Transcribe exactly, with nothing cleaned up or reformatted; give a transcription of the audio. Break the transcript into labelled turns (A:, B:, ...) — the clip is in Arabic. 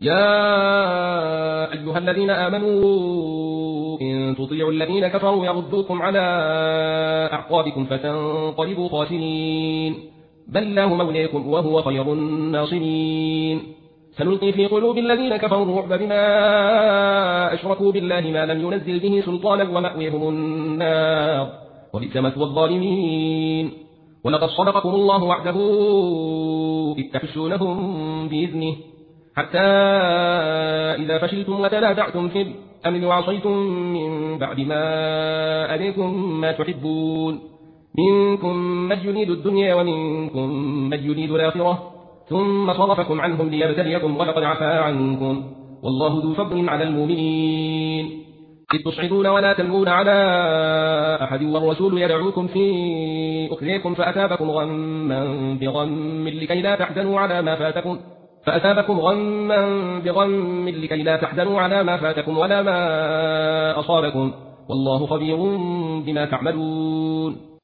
A: يا أيها الذين آمنوا إن تطيعوا الذين كفروا يردوكم على أعقابكم فتنقلبوا خاسرين بل الله موليكم وهو خير الناصرين سنلقي في قلوب الذين كفروا الرعب بما أشركوا بالله ما لم ينزل به سلطانا ومأويهم النار وبئس مثوى الظالمين ولقد صدقكم الله وعده إذ تحسونهم بإذنه حتى إذا فشلتم وتنازعتم في الأمر وعصيتم من بعد ما أريكم ما تحبون منكم من يريد الدنيا ومنكم من يريد الآخرة ثم صرفكم عنهم ليبتليكم ولقد عفا عنكم والله ذو فضل على المؤمنين إذ تصعدون ولا تلوون على أحد والرسول يدعوكم في أخذيكم فأثابكم غما بغم لكي لا تحزنوا على ما فاتكم فأثابكم غما بغم لكي لا تحزنوا على ما فاتكم ولا ما أصابكم والله خبير بما تعملون